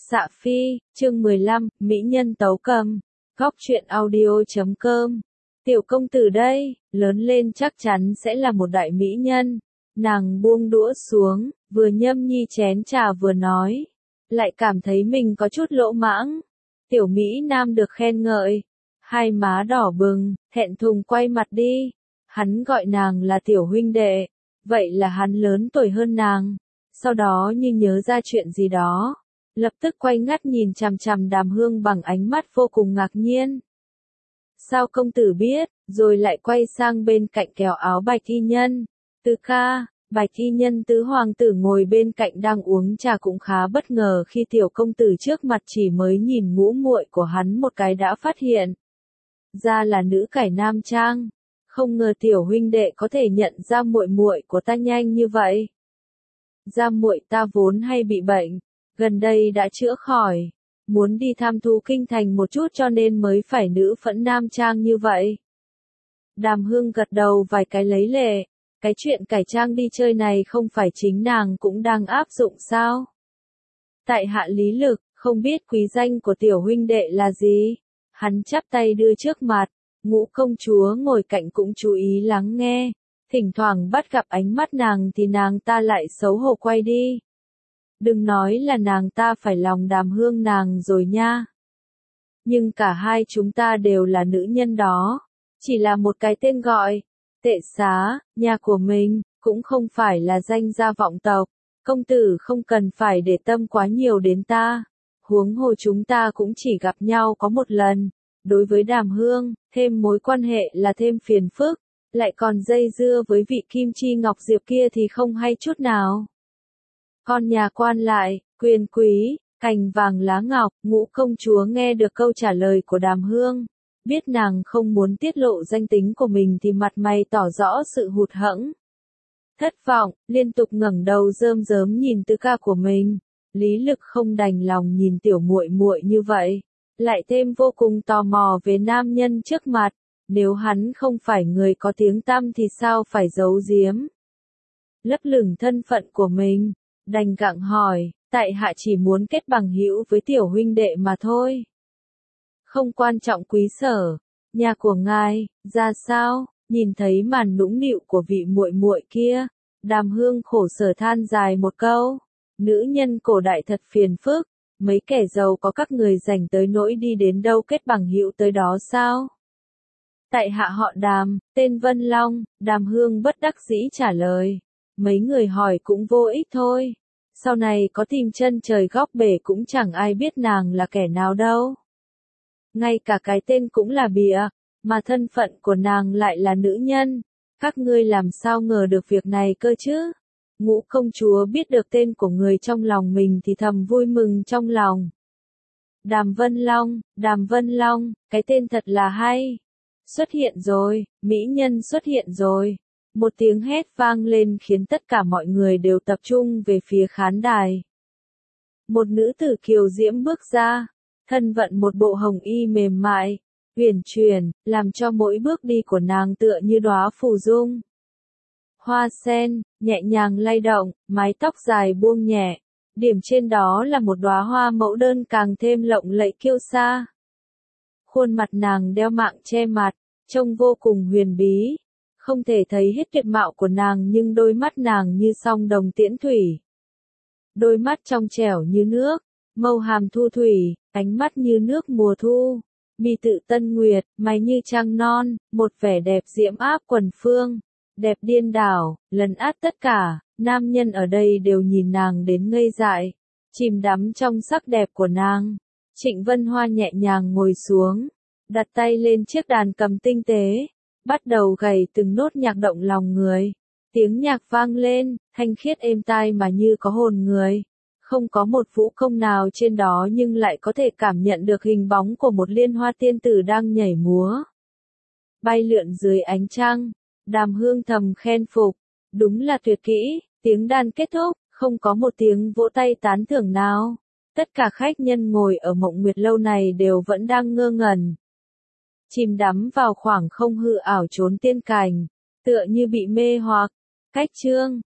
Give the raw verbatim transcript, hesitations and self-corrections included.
Xạ Phi, chương mười lăm, Mỹ nhân tấu cầm. Góc truyện audio chấm com. Tiểu công tử đây, lớn lên chắc chắn sẽ là một đại mỹ nhân. Nàng buông đũa xuống, vừa nhâm nhi chén trà vừa nói. Lại cảm thấy mình có chút lỗ mãng. Tiểu Mỹ Nam được khen ngợi. Hai má đỏ bừng, thẹn thùng quay mặt đi. Hắn gọi nàng là tiểu huynh đệ. Vậy là hắn lớn tuổi hơn nàng. Sau đó như nhớ ra chuyện gì đó. Lập tức quay ngắt nhìn chằm chằm Đàm Hương bằng ánh mắt vô cùng ngạc nhiên. Sao công tử biết, rồi lại quay sang bên cạnh kéo áo Bạch Y Nhân. Tứ ca, Bạch Y Nhân tứ hoàng tử ngồi bên cạnh đang uống trà cũng khá bất ngờ khi tiểu công tử trước mặt chỉ mới nhìn ngũ muội của hắn một cái đã phát hiện. Ra là nữ cải nam trang. Không ngờ tiểu huynh đệ có thể nhận ra muội muội của ta nhanh như vậy. Ra muội ta vốn hay bị bệnh. Gần đây đã chữa khỏi, muốn đi tham thú kinh thành một chút cho nên mới phải nữ phẫn nam trang như vậy. Đàm Hương gật đầu vài cái lấy lệ, cái chuyện cải trang đi chơi này không phải chính nàng cũng đang áp dụng sao? Tại hạ Lý Lực, không biết quý danh của tiểu huynh đệ là gì? Hắn chắp tay đưa trước mặt, Ngũ công chúa ngồi cạnh cũng chú ý lắng nghe, thỉnh thoảng bắt gặp ánh mắt nàng thì nàng ta lại xấu hổ quay đi. Đừng nói là nàng ta phải lòng Đàm Hương nàng rồi nha. Nhưng cả hai chúng ta đều là nữ nhân đó. Chỉ là một cái tên gọi. Tệ xá, nhà của mình, cũng không phải là danh gia vọng tộc. Công tử không cần phải để tâm quá nhiều đến ta. Huống hồ chúng ta cũng chỉ gặp nhau có một lần. Đối với Đàm Hương, thêm mối quan hệ là thêm phiền phức. Lại còn dây dưa với vị Kim Chi Ngọc Diệp kia thì không hay chút nào. Con nhà quan lại, quyền quý, cành vàng lá ngọc, Ngũ công chúa nghe được câu trả lời của Đàm Hương. Biết nàng không muốn tiết lộ danh tính của mình thì mặt mày tỏ rõ sự hụt hẫng. Thất vọng, liên tục ngẩng đầu rơm rớm nhìn tư ca của mình. Lý Lực không đành lòng nhìn tiểu muội muội như vậy. Lại thêm vô cùng tò mò về nam nhân trước mặt. Nếu hắn không phải người có tiếng tăm thì sao phải giấu giếm. Lấp lửng thân phận của mình. Đành gặng hỏi, tại hạ chỉ muốn kết bằng hữu với tiểu huynh đệ mà thôi. Không quan trọng quý sở, nhà của ngài, ra sao, nhìn thấy màn nũng nịu của vị muội muội kia, Đàm Hương khổ sở than dài một câu, nữ nhân cổ đại thật phiền phức, mấy kẻ giàu có các người rảnh tới nỗi đi đến đâu kết bằng hữu tới đó sao? Tại hạ họ Đàm, tên Vân Long, Đàm Hương bất đắc dĩ trả lời. Mấy người hỏi cũng vô ích thôi. Sau này có tìm chân trời góc bể cũng chẳng ai biết nàng là kẻ nào đâu. Ngay cả cái tên cũng là bịa, mà thân phận của nàng lại là nữ nhân. Các ngươi làm sao ngờ được việc này cơ chứ? Ngũ công chúa biết được tên của người trong lòng mình thì thầm vui mừng trong lòng. Đàm Vân Long, Đàm Vân Long, cái tên thật là hay. Xuất hiện rồi, mỹ nhân xuất hiện rồi. Một tiếng hét vang lên khiến tất cả mọi người đều tập trung về phía khán đài. Một nữ tử kiều diễm bước ra, thân vận một bộ hồng y mềm mại, huyền chuyển, làm cho mỗi bước đi của nàng tựa như đóa phù dung. Hoa sen, nhẹ nhàng lay động, mái tóc dài buông nhẹ, điểm trên đó là một đóa hoa mẫu đơn càng thêm lộng lẫy kiêu sa. Khuôn mặt nàng đeo mạng che mặt, trông vô cùng huyền bí. Không thể thấy hết tuyệt mạo của nàng nhưng đôi mắt nàng như song đồng tiễn thủy. Đôi mắt trong trẻo như nước, mâu hàm thu thủy, ánh mắt như nước mùa thu. Mi tự tân nguyệt, mày như trăng non, một vẻ đẹp diễm áp quần phương. Đẹp điên đảo, lấn át tất cả, nam nhân ở đây đều nhìn nàng đến ngây dại. Chìm đắm trong sắc đẹp của nàng. Trịnh Vân Hoa nhẹ nhàng ngồi xuống, đặt tay lên chiếc đàn cầm tinh tế. Bắt đầu gảy từng nốt nhạc động lòng người. Tiếng nhạc vang lên, thanh khiết êm tai mà như có hồn người. Không có một vũ công nào trên đó nhưng lại có thể cảm nhận được hình bóng của một liên hoa tiên tử đang nhảy múa. Bay lượn dưới ánh trăng, Đàm Hương thầm khen phục. Đúng là tuyệt kỹ, tiếng đàn kết thúc, không có một tiếng vỗ tay tán thưởng nào. Tất cả khách nhân ngồi ở Mộng Nguyệt Lâu này đều vẫn đang ngơ ngẩn. Chìm đắm vào khoảng không hư ảo trốn tiên cảnh, tựa như bị mê hoặc. Cách chương